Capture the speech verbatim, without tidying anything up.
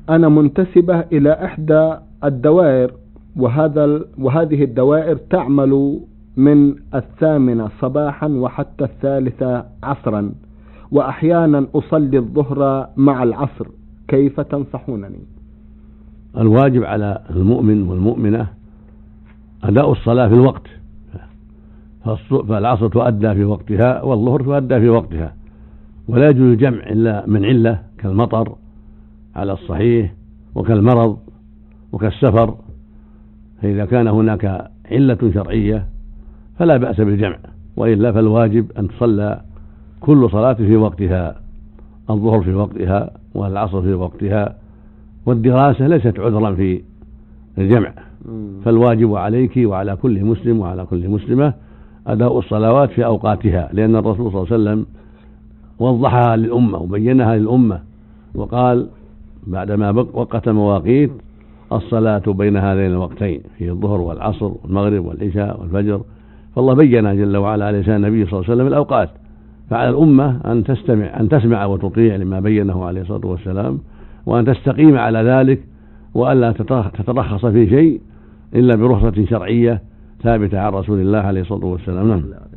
أنا منتسبة إلى إحدى الدوائر، وهذا وهذه الدوائر تعمل من الثامنة صباحا وحتى الثالثة عصرا، وأحيانا أصلي الظهر مع العصر، كيف تنصحونني؟ الواجب على المؤمن والمؤمنة أداء الصلاة في الوقت، فالعصر تؤدى في وقتها والظهر تؤدى في وقتها، ولا يجوز الجمع إلا من علة كالمطر على الصحيح وكالمرض وكالسفر، فإذا كان هناك علة شرعية فلا بأس بالجمع، وإلا فالواجب أن تصلى كل صلاة في وقتها، الظهر في وقتها والعصر في وقتها، والدراسة ليست عذرا في الجمع، فالواجب عليك وعلى كل مسلم وعلى كل مسلمة أداء الصلوات في أوقاتها، لأن الرسول صلى الله عليه وسلم وضحها للأمة وبينها للأمة وقال بعدما وقت مواقيت الصلاة بين هذين الوقتين في الظهر والعصر والمغرب والعشاء والفجر، فالله بين جل وعلا على لسان النبي صلى الله عليه وسلم الأوقات، فعلى الأمة أن تستمع أن تسمع وتطيع لما بينه عليه الصلاة والسلام، وأن تستقيم على ذلك، وألا تترخص في شيء إلا برخصة شرعية ثابتة عن رسول الله عليه الصلاة والسلام.